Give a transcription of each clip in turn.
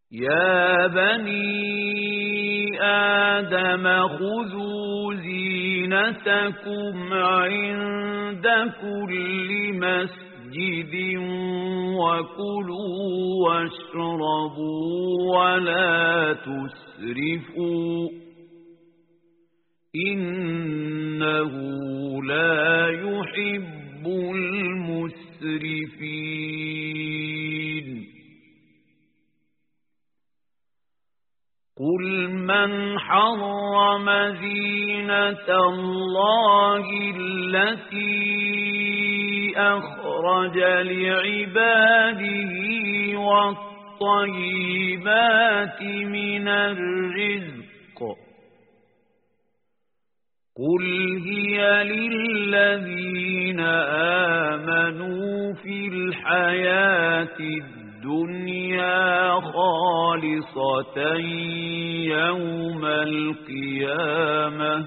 يا بني آدم خذوا زينتكم عند كل مسجد وكلوا واشربوا ولا تسرفوا إنه لا يحب المسرفين قل من حرم زينة الله التي أخرج لعباده والطيبات من الرزق قل هي للذين آمنوا في الحياة الدنيا خالصة يوم القيامة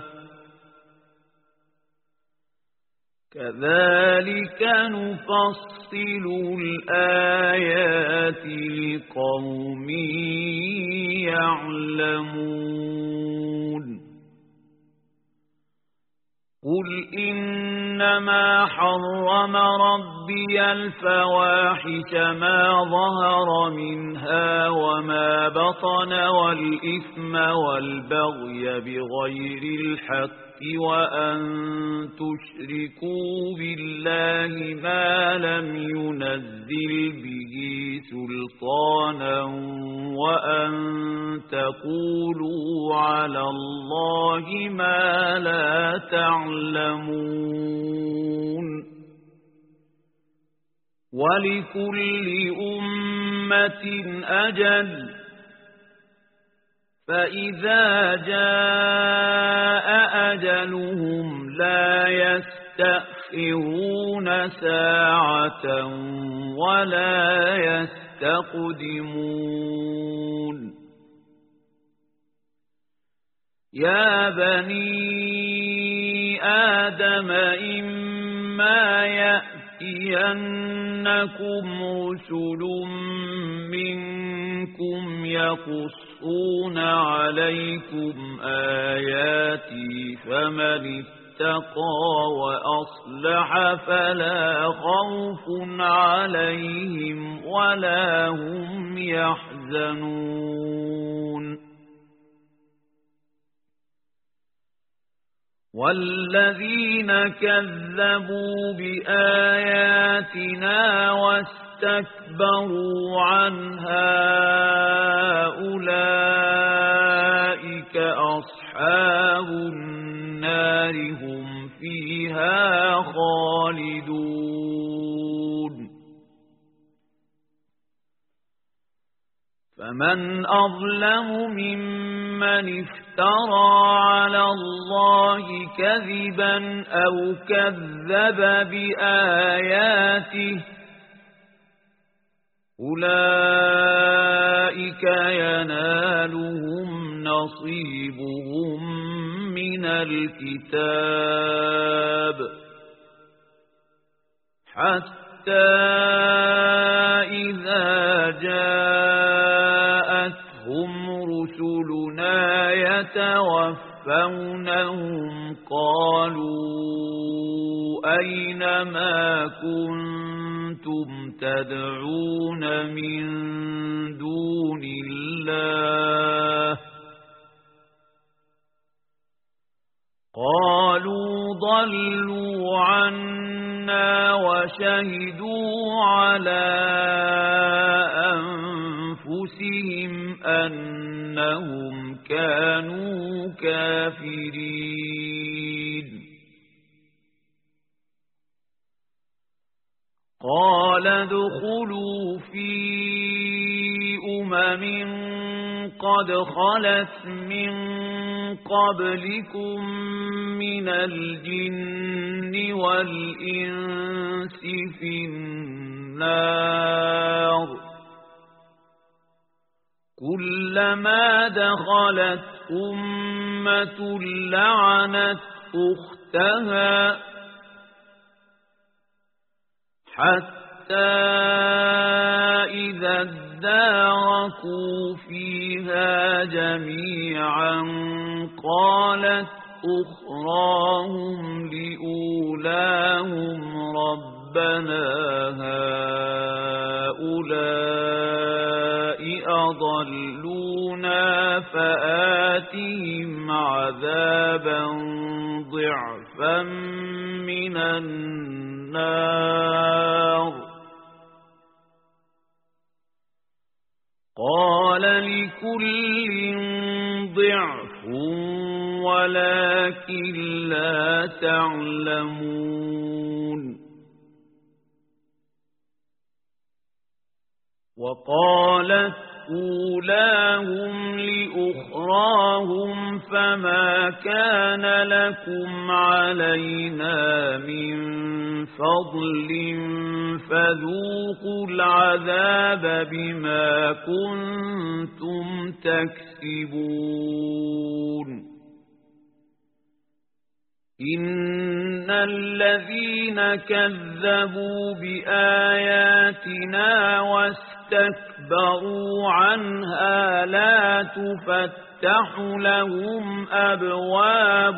كذلك نفصل الآيات لقوم يعلمون قل إنما حرم ربي الفواحش ما ظهر منها وما بطن والإثم والبغي بغير الحق وأن تشركوا بالله ما لم ينزل به سلطانا وأن تقولوا على الله ما لا تعلمون ولكل أمة أجل فإذا جاء أجلهم لا يستأخرون ساعة ولا يستقدمون يا بني آدم إما يأتينكم رسل منكم يقصون عليكم آياتي فمن اتقى وأصلح فلا خوف عليهم ولا هم يحزنون والذين كذبوا بآياتنا واستكبروا عنها أولئك أصحاب النار هم فيها خالدون فمن أظلم ممن افترى على الله كذبا أو كذب بآياته أولئك ينالهم نصيبهم من الكتاب حتى إذا جاءتهم رسلنا يتوفونهم قالوا أين ما كنتم تدعون من دون الله قالوا ضلوا عنا وشهدوا على أنفسهم أنهم كانوا كافرين قال ادخلوا في قد خلت من قبلكم من الجن والإنس في النار كلما دخلت أمة لعنت أختها حتى إذا اداركوا فيها جميعا قالت أخراهم لأولاهم ربنا هؤلاء أضلونا فآتهم عذابا ضعفا من النار قال لكل ضعف ولكن لا تعلمون وقالت أولاهم لأخراهم فما كان لكم علينا من فضل فذوقوا العذاب بما كنتم تكسبون إن الذين كذبوا بآياتنا واستكبروا عنها لا تفتح لهم أبواب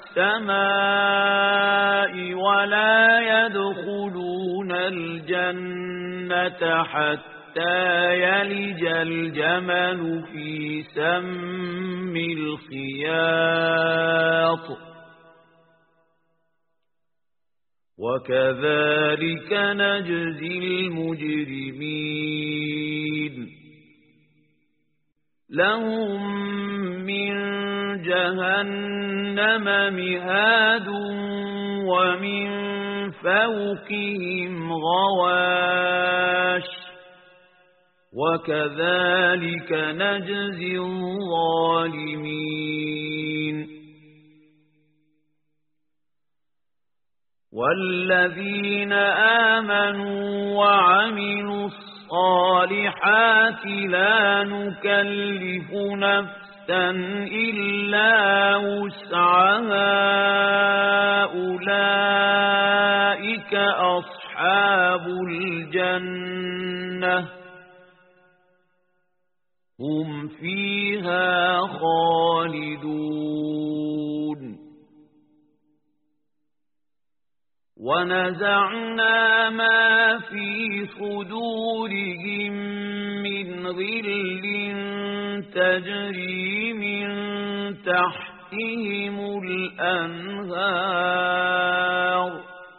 السماء ولا يدخلون الجنة حتى يلج الجمل في سم الخياط وكذلك نجزي المجرمين لهم من جهنم مهاد ومن فوقهم غواش وكذلك نجزي الظالمين والذين آمنوا وعملوا الصالحات لا نكلف نفسا إلا وسعها أولئك أصحاب الجنة هم فيها خالدون ونزعنا ما في صدورهم من غل تجري من تحتهم الأنهار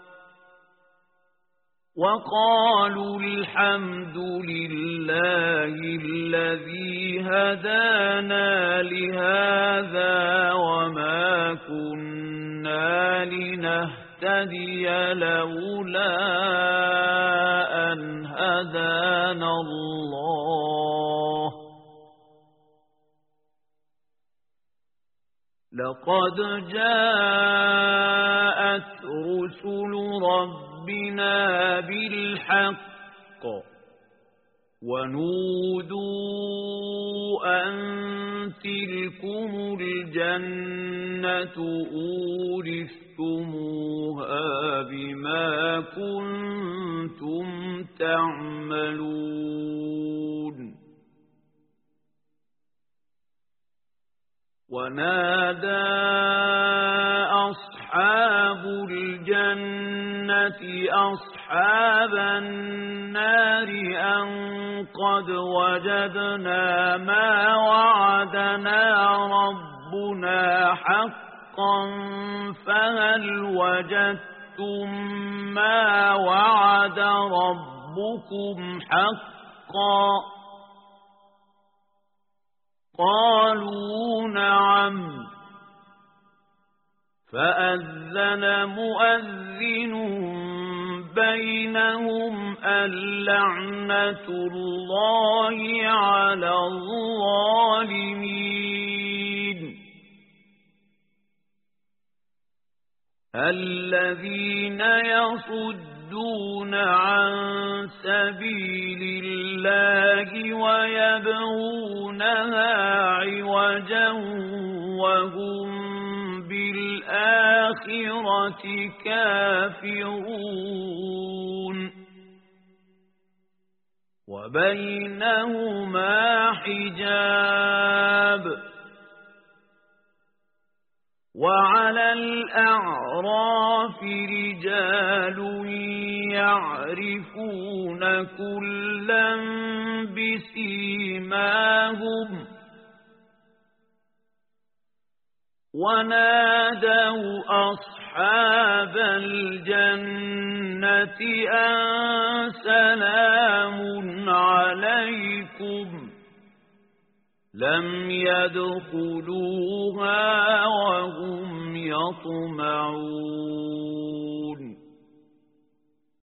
وقالوا الحمد لله الذي هدانا لهذا وما كنا لنهتدي لولا أن هدانا الله لقد جاءت رسل ربنا بالحق ونودوا أن تلكم الجنة أورثتموها بما كنتم تعملون ونادى أصحاب الجنة أصحاب النار أن قد وجدنا ما وعدنا ربنا حقا فهل وجدتم ما وعد ربكم حقا قالوا نعم فأذن مؤذن بينهم اللعنة الله على الظالمين الذين يصدون عن سبيل الله ويبغونها عوجا وهم بالآخرة كافرون وبينهما حجاب وعلى الأعراف رجال يعرفون كلا بسيماهم ونادوا أصحاب الجنة أن سلام عليكم لم يدخلوها وهم يطمعون